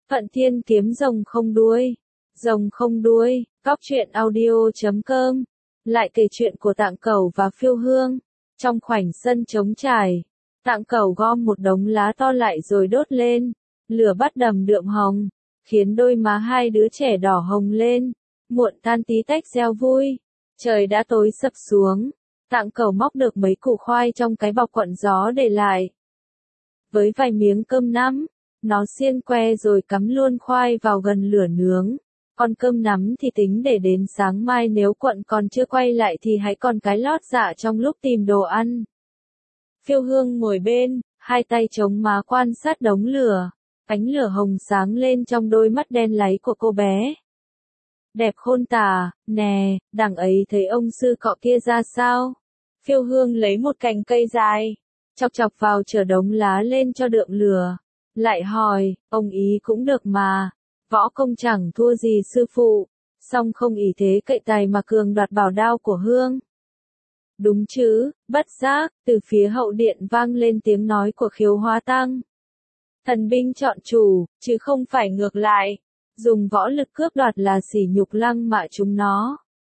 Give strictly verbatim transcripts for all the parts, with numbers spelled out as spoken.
Phận Thiên kiếm rồng không đuôi. Rồng không đuôi, cóc truyện audio chấm com. Lại kể chuyện của Tạng Cẩu và Phiêu Hương. Trong khoảnh sân trống trải, Tạng Cẩu gom một đống lá to lại rồi đốt lên. Lửa bắt đầm đượm hồng, khiến đôi má hai đứa trẻ đỏ hồng lên. Muộn than tí tách reo vui. Trời đã tối sập xuống. Tạng Cẩu móc được mấy củ khoai trong cái bọc quặn gió để lại. Với vài miếng cơm nắm, nó xiên que rồi cắm luôn khoai vào gần lửa nướng. Còn cơm nắm thì tính để đến sáng mai nếu quận còn chưa quay lại thì hãy còn cái lót dạ trong lúc tìm đồ ăn. Phiêu Hương ngồi bên, hai tay chống má quan sát đống lửa. Ánh lửa hồng sáng lên trong đôi mắt đen láy của cô bé. Đẹp khôn tả, nè, đằng ấy thấy ông sư cọ kia ra sao? Phiêu Hương lấy một cành cây dài, chọc chọc vào chở đống lá lên cho đượm lửa. Lại hỏi, ông ý cũng được mà, võ công chẳng thua gì sư phụ, song không ý thế cậy tài mà cường đoạt bảo đao của Hương. Đúng chứ, bất giác, từ phía hậu điện vang lên tiếng nói của Khiếu Hóa Tăng. Thần binh chọn chủ, chứ không phải ngược lại, dùng võ lực cướp đoạt là sỉ nhục lăng mạ chúng nó.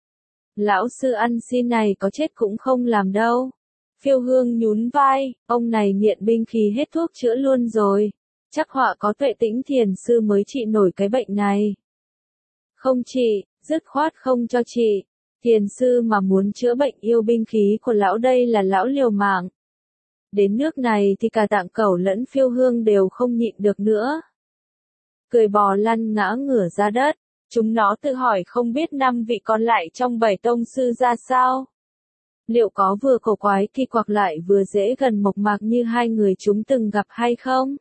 Lão sư ăn xin này có chết cũng không làm đâu. Phiêu Hương nhún vai, ông này nghiện binh khí hết thuốc chữa luôn rồi. Chắc họa có Tuệ Tĩnh thiền sư mới trị nổi cái bệnh này. Không trị, dứt khoát không cho trị. Thiền sư mà muốn chữa bệnh yêu binh khí của lão đây là lão liều mạng. Đến nước này thì cả Tạng Cẩu lẫn Phiêu Hương đều không nhịn được nữa. Cười bò lăn ngã ngửa ra đất, chúng nó tự hỏi không biết năm vị còn lại trong bảy tông sư ra sao. Liệu có vừa cổ quái kỳ quặc lại vừa dễ gần mộc mạc như hai người chúng từng gặp hay không?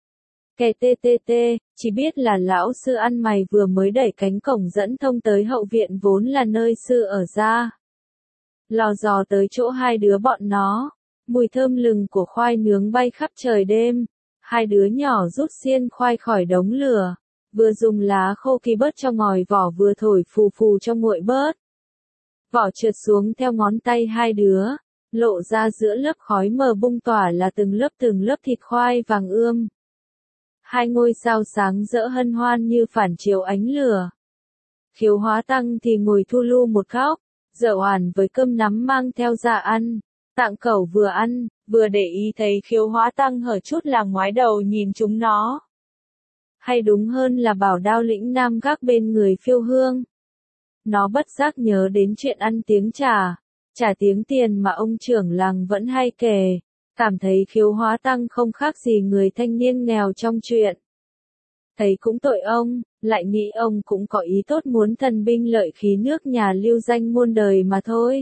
Kẻ tê tê tê, chỉ biết là lão sư ăn mày vừa mới đẩy cánh cổng dẫn thông tới hậu viện vốn là nơi sư ở ra. Lò dò tới chỗ hai đứa bọn nó, mùi thơm lừng của khoai nướng bay khắp trời đêm. Hai đứa nhỏ rút xiên khoai khỏi đống lửa, vừa dùng lá khô kỳ bớt cho ngòi vỏ vừa thổi phù phù cho nguội bớt. Vỏ trượt xuống theo ngón tay hai đứa, lộ ra giữa lớp khói mờ bung tỏa là từng lớp từng lớp thịt khoai vàng ươm. Hai ngôi sao sáng rỡ hân hoan như phản chiếu ánh lửa. Khiếu Hóa Tăng thì ngồi thu lu một góc, dở oản với cơm nắm mang theo ra ăn. Tạng Cẩu vừa ăn, vừa để ý thấy Khiếu Hóa Tăng hở chút là ngoái đầu nhìn chúng nó. Hay đúng hơn là Bảo Đao lĩnh nam gác bên người Phiêu Hương. Nó bất giác nhớ đến chuyện ăn tiếng trả, trả tiếng tiền mà ông trưởng làng vẫn hay kể, cảm thấy Khiếu Hóa Tăng không khác gì người thanh niên nghèo trong chuyện. Thấy cũng tội ông, lại nghĩ ông cũng có ý tốt muốn thần binh lợi khí nước nhà lưu danh muôn đời mà thôi.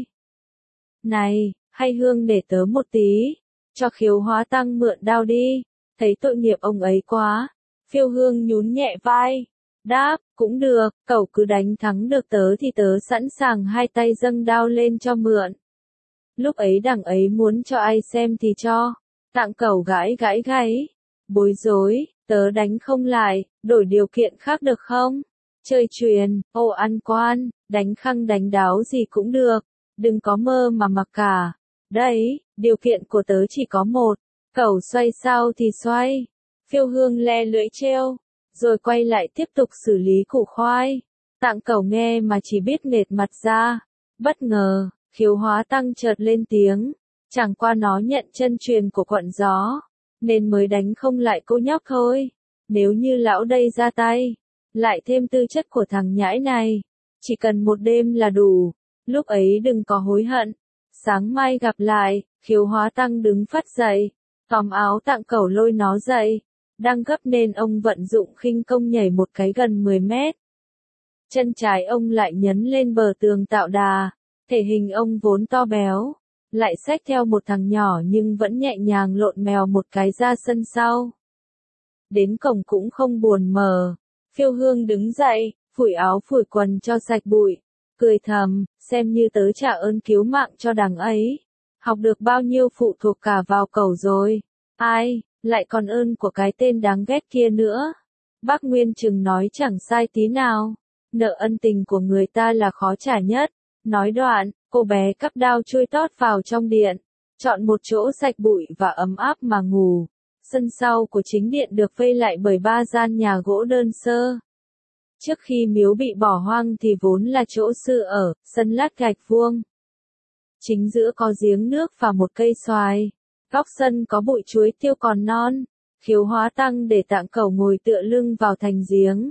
Này, hay Hương để tớ một tí, cho Khiếu Hóa Tăng mượn đao đi, thấy tội nghiệp ông ấy quá. Phiêu Hương nhún nhẹ vai, đáp, cũng được, cậu cứ đánh thắng được tớ thì tớ sẵn sàng hai tay dâng đao lên cho mượn. Lúc ấy đằng ấy muốn cho ai xem thì cho. Tạng Cẩu gãi gãi gáy, bối rối, tớ đánh không lại, đổi điều kiện khác được không? Chơi chuyền, ô ăn quan, đánh khăng đánh đáo gì cũng được, đừng có mơ mà mặc cả. Đấy, điều kiện của tớ chỉ có một, Cẩu xoay sao thì xoay. Phiêu Hương le lưỡi trêu, rồi quay lại tiếp tục xử lý củ khoai. Tạng Cẩu nghe mà chỉ biết nghệt mặt ra. Bất ngờ, Khiếu Hóa Tăng chợt lên tiếng, chẳng qua nó nhận chân truyền của quận gió, nên mới đánh không lại cô nhóc thôi. Nếu như lão đây ra tay, lại thêm tư chất của thằng nhãi này, chỉ cần một đêm là đủ, lúc ấy đừng có hối hận. Sáng mai gặp lại. Khiếu Hóa Tăng đứng phắt dậy, tóm áo Tạng Cẩu lôi nó dậy. Đang gấp nên ông vận dụng khinh công nhảy một cái gần mười mét. Chân trái ông lại nhấn lên bờ tường tạo đà, thể hình ông vốn to béo, lại xách theo một thằng nhỏ nhưng vẫn nhẹ nhàng lộn mèo một cái ra sân sau. Đến cổng cũng không buồn mờ, Phiêu Hương đứng dậy, phủi áo phủi quần cho sạch bụi, cười thầm, xem như tớ trả ơn cứu mạng cho đằng ấy. Học được bao nhiêu phụ thuộc cả vào Cẩu rồi. Ai, lại còn ơn của cái tên đáng ghét kia nữa. Bác Nguyên Trừng nói chẳng sai tí nào. Nợ ân tình của người ta là khó trả nhất. Nói đoạn, cô bé cắp đao chui tót vào trong điện, chọn một chỗ sạch bụi và ấm áp mà ngủ. Sân sau của chính điện được vây lại bởi ba gian nhà gỗ đơn sơ. Trước khi miếu bị bỏ hoang thì vốn là chỗ sư ở, sân lát gạch vuông. Chính giữa có giếng nước và một cây xoài. Góc sân có bụi chuối tiêu còn non. Khiếu Hóa Tăng để Tạng Cẩu ngồi tựa lưng vào thành giếng.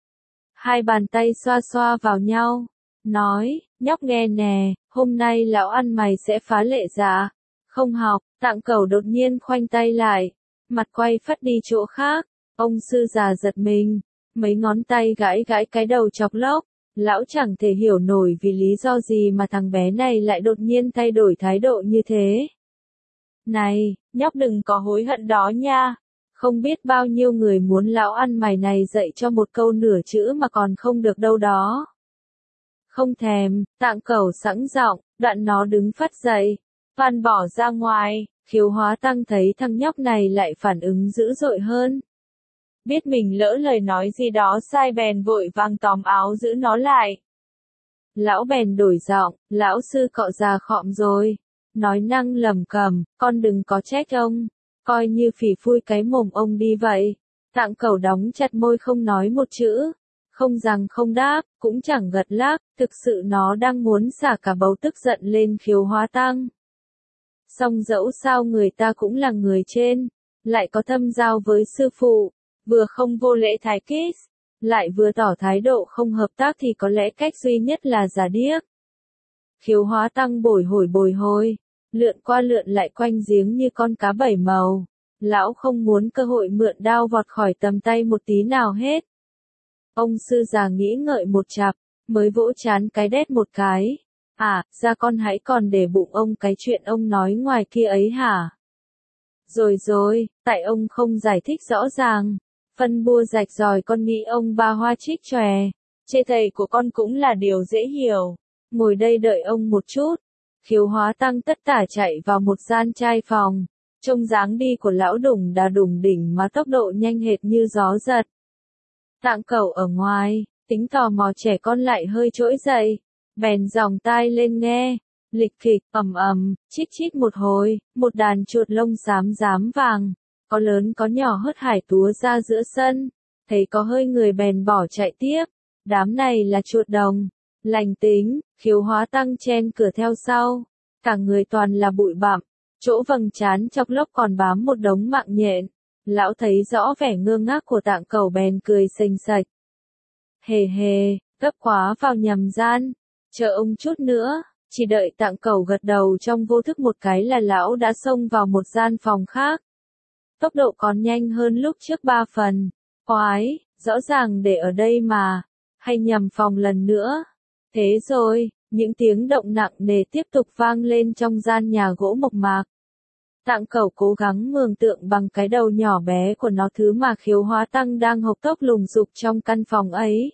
Hai bàn tay xoa xoa vào nhau. Nói, nhóc nghe nè, hôm nay lão ăn mày sẽ phá lệ dạ. Không học, Tạng Cẩu đột nhiên khoanh tay lại. Mặt quay phắt đi chỗ khác. Ông sư già giật mình. Mấy ngón tay gãi gãi cái đầu chọc lóc. Lão chẳng thể hiểu nổi vì lý do gì mà thằng bé này lại đột nhiên thay đổi thái độ như thế. Này, nhóc đừng có hối hận đó nha. Không biết bao nhiêu người muốn lão ăn mày này dạy cho một câu nửa chữ mà còn không được đâu đó. Không thèm, Tạng Cẩu sẵn giọng, đoạn nó đứng phắt dậy. Van bỏ ra ngoài, Khiếu Hóa Tăng thấy thằng nhóc này lại phản ứng dữ dội hơn. Biết mình lỡ lời nói gì đó sai bèn vội vàng tóm áo giữ nó lại. Lão bèn đổi giọng, lão sư cọ già khọm rồi. Nói năng lầm cầm, con đừng có trách ông. Coi như phỉ phui cái mồm ông đi vậy. Tạng Cẩu đóng chặt môi không nói một chữ. Không rằng không đáp, cũng chẳng gật lác, thực sự nó đang muốn xả cả bầu tức giận lên Khiếu Hóa Tăng. Song dẫu sao người ta cũng là người trên, lại có thâm giao với sư phụ, vừa không vô lễ thái kiss, lại vừa tỏ thái độ không hợp tác thì có lẽ cách duy nhất là giả điếc. Khiếu Hóa Tăng bồi hồi bồi hồi, lượn qua lượn lại quanh giếng như con cá bảy màu. Lão không muốn cơ hội mượn đao vọt khỏi tầm tay một tí nào hết. Ông sư già nghĩ ngợi một chặp, mới vỗ chán cái đét một cái. À, ra con hãy còn để bụng ông cái chuyện ông nói ngoài kia ấy hả? Rồi rồi, tại ông không giải thích rõ ràng. Phân bua rạch ròi con nghĩ ông ba hoa trích chòe. Chê thầy của con cũng là điều dễ hiểu. Ngồi đây đợi ông một chút. Khiếu Hóa Tăng tất tả chạy vào một gian trai phòng. Trông dáng đi của lão đùng đà đùng đỉnh mà tốc độ nhanh hệt như gió giật. Tạng Cẩu ở ngoài, tính tò mò trẻ con lại hơi trỗi dậy. Bèn dòng tai lên nghe. Lịch kịch, ầm ầm, chít chít một hồi, một đàn chuột lông xám rám vàng. Có lớn có nhỏ hớt hải túa ra giữa sân. Thấy có hơi người bèn bỏ chạy tiếp. Đám này là chuột đồng. Lành tính, Khiếu Hóa Tăng chen cửa theo sau. Cả người toàn là bụi bặm. Chỗ vầng trán chọc lốc còn bám một đống mạng nhện. Lão thấy rõ vẻ ngơ ngác của Tạng Cẩu bèn cười xềnh xạch. Hề hề, gấp quá vào nhầm gian. Chờ ông chút nữa, chỉ đợi Tạng Cẩu gật đầu trong vô thức một cái là lão đã xông vào một gian phòng khác. Tốc độ còn nhanh hơn lúc trước ba phần. Oái, rõ ràng để ở đây mà. Hay nhầm phòng lần nữa. Thế rồi, những tiếng động nặng nề tiếp tục vang lên trong gian nhà gỗ mộc mạc. Tạng Cẩu cố gắng mường tượng bằng cái đầu nhỏ bé của nó thứ mà Khiếu Hóa Tăng đang hộc tốc lùng dục trong căn phòng ấy.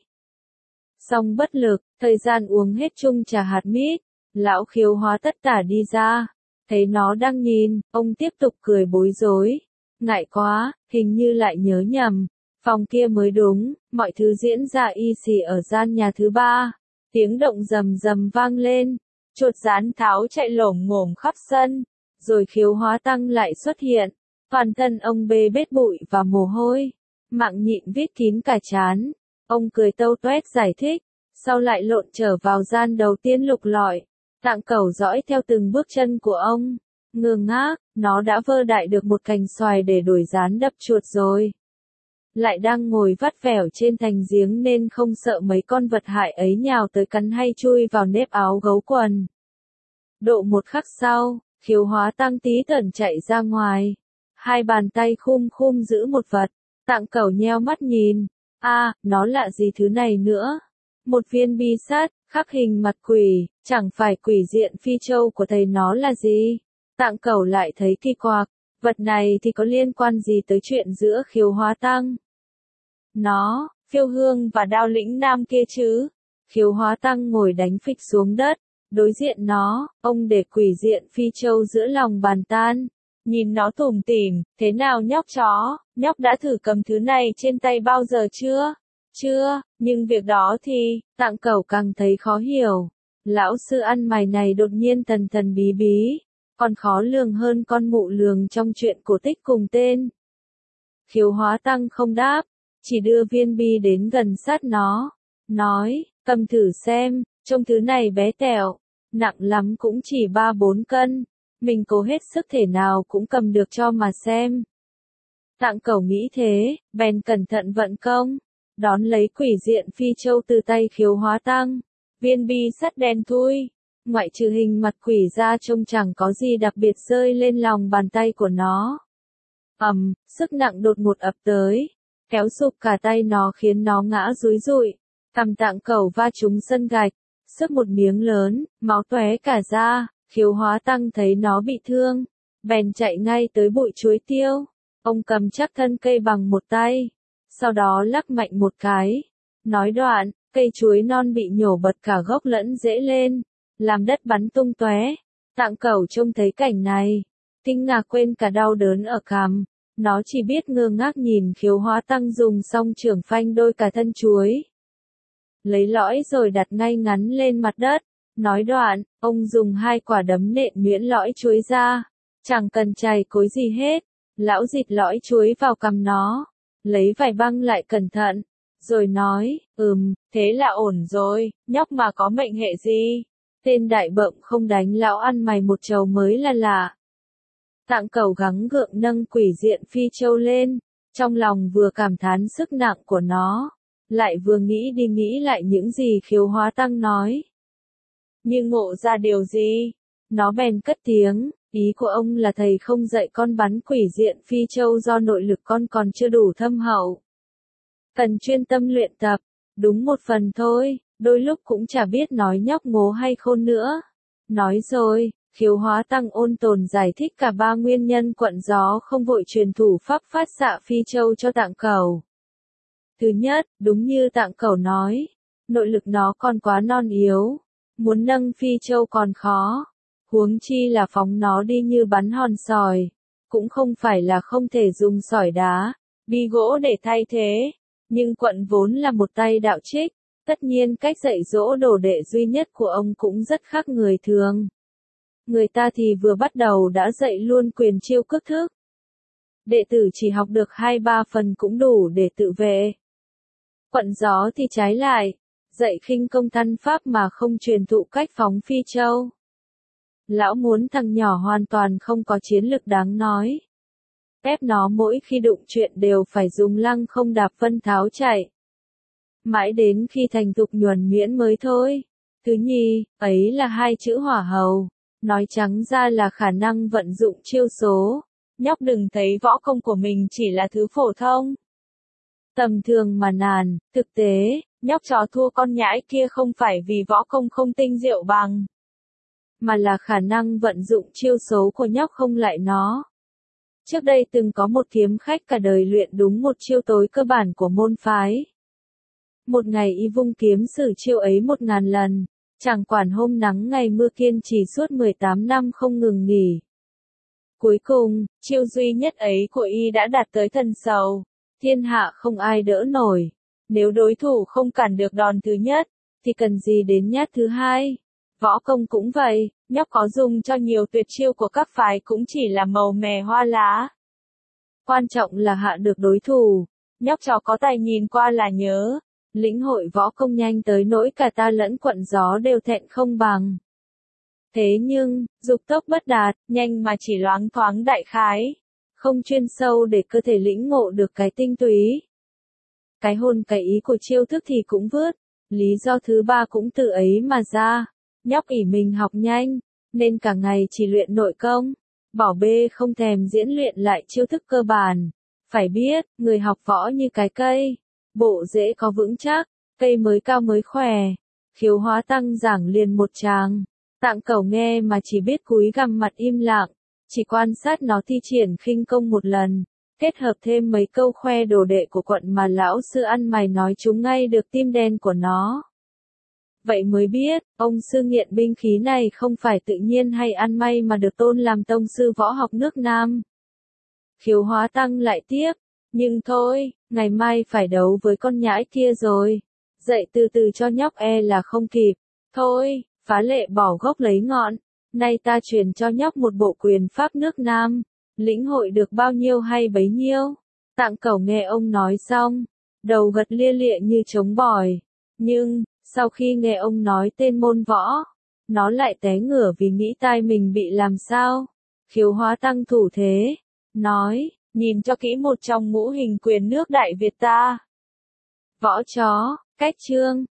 Song bất lực, thời gian uống hết chung trà hạt mít, lão Khiếu Hóa tất tả đi ra. Thấy nó đang nhìn, ông tiếp tục cười bối rối. Ngại quá, hình như lại nhớ nhầm. Phòng kia mới đúng, mọi thứ diễn ra y xì ở gian nhà thứ ba. Tiếng động rầm rầm vang lên. Chuột rán tháo chạy lổm ngổm khắp sân. Rồi Khiếu Hóa Tăng lại xuất hiện. Toàn thân ông bê bết bụi và mồ hôi. Mạng nhịn viết kín cả trán. Ông cười tâu toét giải thích. Sau lại lộn trở vào gian đầu tiên lục lọi. Tạng Cẩu dõi theo từng bước chân của ông. Ngơ ngác, nó đã vơ đại được một cành xoài để đuổi rán đập chuột rồi. Lại đang ngồi vắt vẻo trên thành giếng nên không sợ mấy con vật hại ấy nhào tới cắn hay chui vào nếp áo gấu quần. Độ một khắc sau, Khiếu Hóa Tăng tí tẩn chạy ra ngoài. Hai bàn tay khum khum giữ một vật. Tạng Cẩu nheo mắt nhìn. A, à, nó lạ gì thứ này nữa? Một viên bi sắt, khắc hình mặt quỷ, chẳng phải quỷ diện phi châu của thầy nó là gì? Tạng Cẩu lại thấy kỳ quặc. Vật này thì có liên quan gì tới chuyện giữa Khiếu Hóa Tăng? Nó, Phiêu Hương và Đao Lĩnh Nam kia chứ? Khiếu Hóa Tăng ngồi đánh phịch xuống đất. Đối diện nó, ông để quỷ diện phi châu giữa lòng bàn tan. Nhìn nó tủm tỉm, thế nào nhóc chó, nhóc đã thử cầm thứ này trên tay bao giờ chưa? Chưa, nhưng việc đó thì, Tạng Cẩu càng thấy khó hiểu. Lão sư ăn mày này đột nhiên thần thần bí bí, còn khó lường hơn con mụ lường trong chuyện cổ tích cùng tên. Khiếu hóa tăng không đáp, chỉ đưa viên bi đến gần sát nó, nói, cầm thử xem, trông thứ này bé tẹo, nặng lắm cũng chỉ ba bốn cân, mình cố hết sức thể nào cũng cầm được cho mà xem. Tạng Cẩu nghĩ thế, bèn cẩn thận vận công, đón lấy quỷ diện phi châu từ tay Khiếu hóa tăng, viên bi sắt đen thui, ngoại trừ hình mặt quỷ ra trông chẳng có gì đặc biệt rơi lên lòng bàn tay của nó. Ầm, um, sức nặng đột ngột ập tới, kéo sụp cả tay nó khiến nó ngã rúi rụi, cằm Tạng Cẩu va trúng sân gạch, xước một miếng lớn, máu tóe cả ra. Khiếu hóa tăng thấy nó bị thương, bèn chạy ngay tới bụi chuối tiêu, ông cầm chắc thân cây bằng một tay, sau đó lắc mạnh một cái, nói đoạn, cây chuối non bị nhổ bật cả gốc lẫn rễ lên, làm đất bắn tung tóe. Tạng Cẩu trông thấy cảnh này, kinh ngạc quên cả đau đớn ở cằm, nó chỉ biết ngơ ngác nhìn Khiếu hóa tăng dùng song chưởng phanh đôi cả thân chuối, lấy lõi rồi đặt ngay ngắn lên mặt đất. Nói đoạn, ông dùng hai quả đấm nện nhuyễn lõi chuối ra, chẳng cần chày cối gì hết, lão dịt lõi chuối vào cằm nó, lấy vải băng lại cẩn thận, rồi nói, ừm, thế là ổn rồi, nhóc mà có mệnh hệ gì, tên đại bợm không đánh lão ăn mày một trầu mới là lạ. Tạng Cẩu gắng gượng nâng quỷ diện phi châu lên, trong lòng vừa cảm thán sức nặng của nó, lại vừa nghĩ đi nghĩ lại những gì Khiếu hóa tăng nói. Nhưng ngộ ra điều gì? Nó bèn cất tiếng, ý của ông là thầy không dạy con bắn quỷ diện phi châu do nội lực con còn chưa đủ thâm hậu. Cần chuyên tâm luyện tập, đúng một phần thôi, đôi lúc cũng chả biết nói nhóc ngố hay khôn nữa. Nói rồi, Khiếu hóa tăng ôn tồn giải thích cả ba nguyên nhân quận gió không vội truyền thủ pháp phát xạ phi châu cho Tạng Cẩu. Thứ nhất, đúng như Tạng Cẩu nói, nội lực nó còn quá non yếu. Muốn nâng phi châu còn khó, huống chi là phóng nó đi như bắn hòn sỏi, cũng không phải là không thể dùng sỏi đá, bi gỗ để thay thế, nhưng quận vốn là một tay đạo trích, tất nhiên cách dạy dỗ đồ đệ duy nhất của ông cũng rất khác người thường. Người ta thì vừa bắt đầu đã dạy luôn quyền chiêu cước thức. Đệ tử chỉ học được hai ba phần cũng đủ để tự vệ. Quận gió thì trái lại. Dạy khinh công thân pháp mà không truyền thụ cách phóng phi châu. Lão muốn thằng nhỏ hoàn toàn không có chiến lực đáng nói. Ép nó mỗi khi đụng chuyện đều phải dùng lăng không đạp vân tháo chạy. Mãi đến khi thành thục nhuần nhuyễn mới thôi. Thứ nhì, ấy là hai chữ hỏa hầu. Nói trắng ra là khả năng vận dụng chiêu số. Nhóc đừng thấy võ công của mình chỉ là thứ phổ thông. Tầm thường mà nàn, thực tế. Nhóc trò thua con nhãi kia không phải vì võ công không tinh diệu bằng, mà là khả năng vận dụng chiêu số của nhóc không lại nó. Trước đây từng có một kiếm khách cả đời luyện đúng một chiêu tối cơ bản của môn phái. Một ngày y vung kiếm sử chiêu ấy một ngàn lần, chẳng quản hôm nắng ngày mưa kiên trì suốt mười tám năm không ngừng nghỉ. Cuối cùng, chiêu duy nhất ấy của y đã đạt tới thần sầu, thiên hạ không ai đỡ nổi. Nếu đối thủ không cản được đòn thứ nhất, thì cần gì đến nhát thứ hai. Võ công cũng vậy, nhóc có dùng cho nhiều tuyệt chiêu của các phái cũng chỉ là màu mè hoa lá. Quan trọng là hạ được đối thủ, nhóc trò có tài nhìn qua là nhớ, lĩnh hội võ công nhanh tới nỗi cả ta lẫn quận gió đều thẹn không bằng. Thế nhưng, dục tốc bất đạt, nhanh mà chỉ loáng thoáng đại khái, không chuyên sâu để cơ thể lĩnh ngộ được cái tinh túy. Cái hồn cái ý của chiêu thức thì cũng vứt, lý do thứ ba cũng từ ấy mà ra, nhóc ỷ mình học nhanh, nên cả ngày chỉ luyện nội công, bỏ bê không thèm diễn luyện lại chiêu thức cơ bản. Phải biết, người học võ như cái cây, bộ rễ có vững chắc, cây mới cao mới khỏe. Khiếu hóa tăng giảng liền một tràng, Tạng Cẩu nghe mà chỉ biết cúi gằm mặt im lặng, chỉ quan sát nó thi triển khinh công một lần. Kết hợp thêm mấy câu khoe đồ đệ của quận mà lão sư ăn mày nói trúng ngay được tim đen của nó. Vậy mới biết, ông sư nghiện binh khí này không phải tự nhiên hay ăn may mà được tôn làm tông sư võ học nước Nam. Khiếu hóa tăng lại tiếp, nhưng thôi, ngày mai phải đấu với con nhãi kia rồi. Dạy từ từ cho nhóc e là không kịp. Thôi, phá lệ bỏ gốc lấy ngọn. Nay ta truyền cho nhóc một bộ quyền pháp nước Nam. Lĩnh hội được bao nhiêu hay bấy nhiêu. Tạng Cẩu nghe ông nói xong, đầu gật lia lịa như trống bòi. Nhưng, sau khi nghe ông nói tên môn võ, nó lại té ngửa vì nghĩ tai mình bị làm sao. Khiếu Hóa Tăng thủ thế, nói, nhìn cho kỹ một trong ngũ hình quyền nước Đại Việt ta. Võ chó, cách chương.